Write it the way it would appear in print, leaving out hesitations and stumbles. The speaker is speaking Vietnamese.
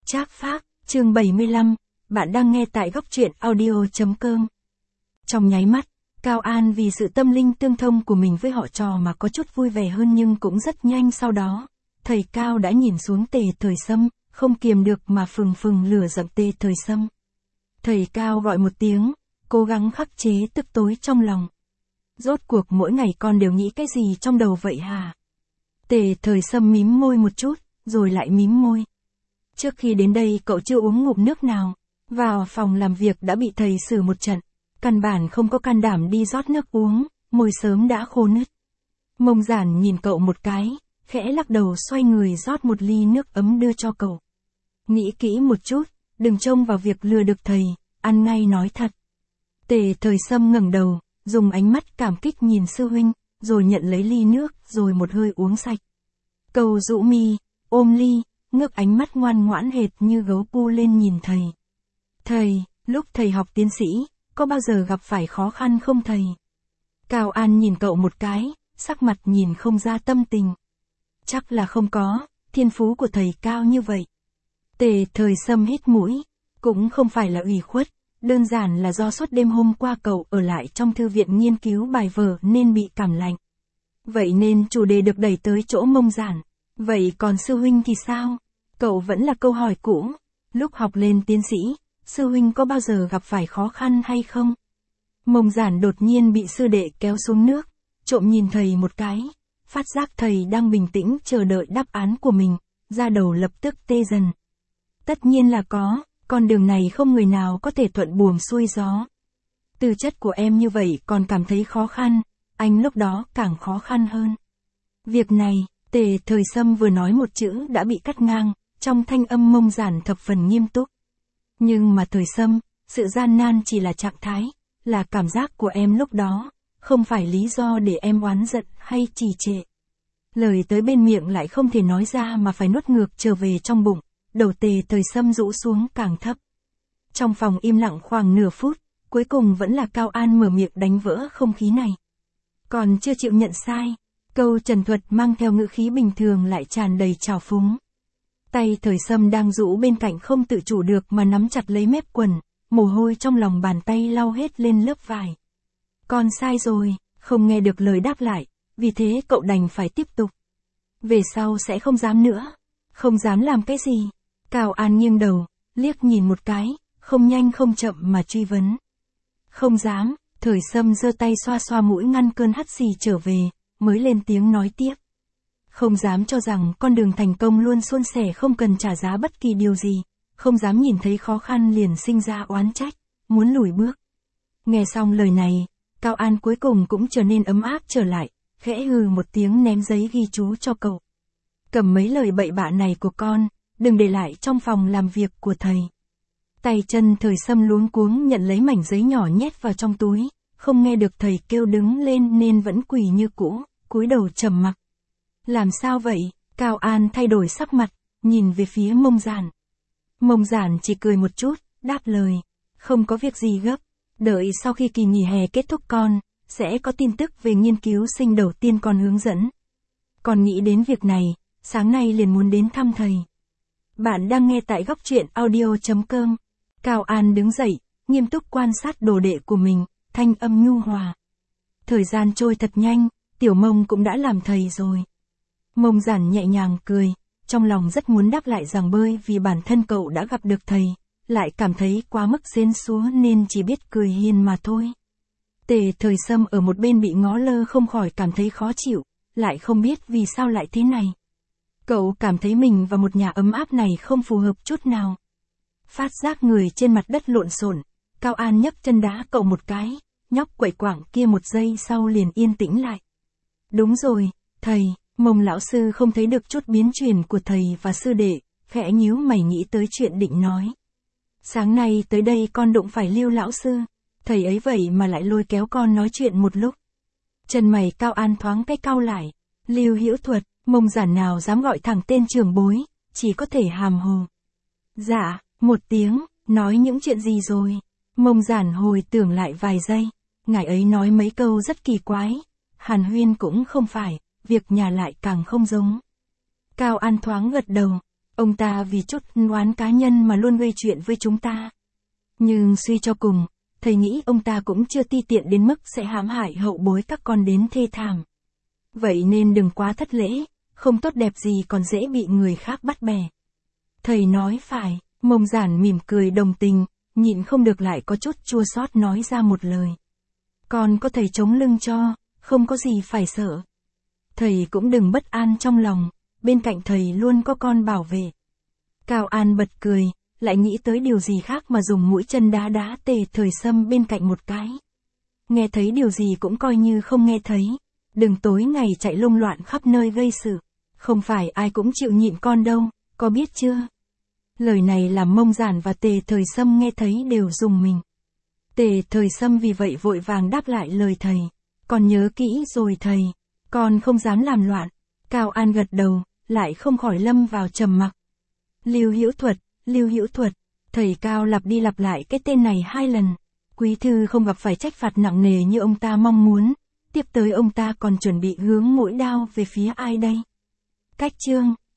Trác Phác, chương 75, bạn đang nghe tại góc truyện audio.com. Trong nháy mắt, Cao An vì sự tâm linh tương thông của mình với họ trò mà có chút vui vẻ hơn, nhưng cũng rất nhanh sau đó, thầy Cao đã nhìn xuống Tề Thời Sâm, không kiềm được mà phừng phừng lửa giận Tề Thời Sâm. Thầy Cao gọi một tiếng, cố gắng khắc chế tức tối trong lòng. Rốt cuộc mỗi ngày con đều nghĩ cái gì trong đầu vậy hả? Tề Thời Sâm mím môi một chút, rồi lại mím môi. Trước khi đến đây cậu chưa uống ngụm nước nào, vào phòng làm việc đã bị thầy xử một trận, căn bản không có can đảm đi rót nước uống, môi sớm đã khô nứt. Mông Giản nhìn cậu một cái, khẽ lắc đầu xoay người rót một ly nước ấm đưa cho cậu. Nghĩ kỹ một chút, đừng trông vào việc lừa được thầy, ăn ngay nói thật. Tề Thời Sâm ngẩng đầu, dùng ánh mắt cảm kích nhìn sư huynh, rồi nhận lấy ly nước, rồi một hơi uống sạch. Cậu rũ mi, ôm ly, ngước ánh mắt ngoan ngoãn hệt như gấu pu lên nhìn thầy. Thầy, lúc thầy học tiến sĩ, có bao giờ gặp phải khó khăn không thầy? Cao An nhìn cậu một cái, sắc mặt nhìn không ra tâm tình. Chắc là không có, thiên phú của thầy cao như vậy. Tề Thời Sâm hít mũi, cũng không phải là ủy khuất, đơn giản là do suốt đêm hôm qua cậu ở lại trong thư viện nghiên cứu bài vở nên bị cảm lạnh. Vậy nên chủ đề được đẩy tới chỗ Mông Giản. Vậy còn sư huynh thì sao? Cậu vẫn là câu hỏi cũ. Lúc học lên tiến sĩ, sư huynh có bao giờ gặp phải khó khăn hay không? Mông Giản đột nhiên bị sư đệ kéo xuống nước, trộm nhìn thầy một cái, phát giác thầy đang bình tĩnh chờ đợi đáp án của mình, da đầu lập tức tê dần. Tất nhiên là có, con đường này không người nào có thể thuận buồm xuôi gió. Tư chất của em như vậy còn cảm thấy khó khăn, anh lúc đó càng khó khăn hơn. Việc này, Tề Thời Sâm vừa nói một chữ đã bị cắt ngang, trong thanh âm Mông Giản thập phần nghiêm túc. Nhưng mà Thời Sâm, sự gian nan chỉ là trạng thái, là cảm giác của em lúc đó, không phải lý do để em oán giận hay trì trệ. Lời tới bên miệng lại không thể nói ra mà phải nuốt ngược trở về trong bụng, đầu Tề Thời Sâm rũ xuống càng thấp. Trong phòng im lặng khoảng nửa phút, cuối cùng vẫn là Cao An mở miệng đánh vỡ không khí này. Còn chưa chịu nhận sai. Câu trần thuật mang theo ngữ khí bình thường lại tràn đầy trào phúng. Tay Thời Sâm đang rũ bên cạnh không tự chủ được mà nắm chặt lấy mép quần, mồ hôi trong lòng bàn tay lau hết lên lớp vải. Con sai rồi, không nghe được lời đáp lại, vì thế cậu đành phải tiếp tục. Về sau sẽ không dám nữa. Không dám làm cái gì? Cao An nghiêng đầu, liếc nhìn một cái, không nhanh không chậm mà truy vấn. Không dám, Thời Sâm giơ tay xoa xoa mũi ngăn cơn hắt xì trở về, mới lên tiếng nói tiếp. Không dám cho rằng con đường thành công luôn suôn sẻ không cần trả giá bất kỳ điều gì, không dám nhìn thấy khó khăn liền sinh ra oán trách, muốn lùi bước. Nghe xong lời này, Cao An cuối cùng cũng trở nên ấm áp trở lại, khẽ hừ một tiếng ném giấy ghi chú cho cậu. Cầm mấy lời bậy bạ này của con, đừng để lại trong phòng làm việc của thầy. Tay chân Thời Sâm luống cuống nhận lấy mảnh giấy nhỏ nhét vào trong túi, không nghe được thầy kêu đứng lên nên vẫn quỳ như cũ, cúi đầu trầm mặc. Làm sao vậy? Cao An thay đổi sắc mặt, nhìn về phía Mông Giản. Mông Giản chỉ cười một chút, đáp lời. Không có việc gì gấp, đợi sau khi kỳ nghỉ hè kết thúc con, sẽ có tin tức về nghiên cứu sinh đầu tiên con hướng dẫn. Còn nghĩ đến việc này, sáng nay liền muốn đến thăm thầy. Bạn đang nghe tại góc truyện audio.com. Cao An đứng dậy, nghiêm túc quan sát đồ đệ của mình, thanh âm nhu hòa. Thời gian trôi thật nhanh, Tiểu Mông cũng đã làm thầy rồi. Mông Giản nhẹ nhàng cười, trong lòng rất muốn đáp lại rằng bơi vì bản thân cậu đã gặp được thầy, lại cảm thấy quá mức xến xúa nên chỉ biết cười hiền mà thôi. Tề Thời Sâm ở một bên bị ngó lơ không khỏi cảm thấy khó chịu, lại không biết vì sao lại thế này. Cậu cảm thấy mình và một nhà ấm áp này không phù hợp chút nào. Phát giác người trên mặt đất lộn xộn, Cao An nhấc chân đá cậu một cái, nhóc quậy quạng kia một giây sau liền yên tĩnh lại. Đúng rồi, thầy, Mông lão sư không thấy được chút biến chuyển của thầy và sư đệ, khẽ nhíu mày nghĩ tới chuyện định nói. Sáng nay tới đây con đụng phải Lưu lão sư, thầy ấy vậy mà lại lôi kéo con nói chuyện một lúc. Chân mày Cao An thoáng cái cau lại, Lưu Hữu Thuật, Mông Giản nào dám gọi thẳng tên trưởng bối, chỉ có thể hàm hồ. Dạ, một tiếng, nói những chuyện gì rồi? Mông Giản hồi tưởng lại vài giây, ngài ấy nói mấy câu rất kỳ quái, hàn huyên cũng không phải, việc nhà lại càng không giống. Cao An thoáng gật đầu, Ông ta vì chút oán cá nhân mà luôn gây chuyện với chúng ta. Nhưng suy cho cùng, thầy nghĩ ông ta cũng chưa ti tiện đến mức sẽ hãm hại hậu bối các con đến thê thảm. Vậy nên đừng quá thất lễ, không tốt đẹp gì còn dễ bị người khác bắt bẻ. Thầy nói phải, Mông Giản mỉm cười đồng tình, nhịn không được lại có chút chua xót nói ra một lời. Con có thầy chống lưng cho, không có gì phải sợ. Thầy cũng đừng bất an trong lòng, bên cạnh thầy luôn có con bảo vệ. Cao An bật cười, lại nghĩ tới điều gì khác mà dùng mũi chân đá đá Tề Thời Sâm bên cạnh một cái. Nghe thấy điều gì cũng coi như không nghe thấy, đừng tối ngày chạy lung loạn khắp nơi gây sự, không phải ai cũng chịu nhịn con đâu, có biết chưa? Lời này làm Mông Giản và Tề Thời Sâm nghe thấy đều rùng mình. Tề Thời Sâm vì vậy vội vàng đáp lại lời thầy, con nhớ kỹ rồi thầy, con không dám làm loạn. Cao An gật đầu, lại không khỏi lâm vào trầm mặc. Lưu Hữu Thuật, thầy Cao lặp đi lặp lại cái tên này 2 lần. Quý thư không gặp phải trách phạt nặng nề như ông ta mong muốn, tiếp tới ông ta còn chuẩn bị hướng mũi đao về phía ai đây? Cách chương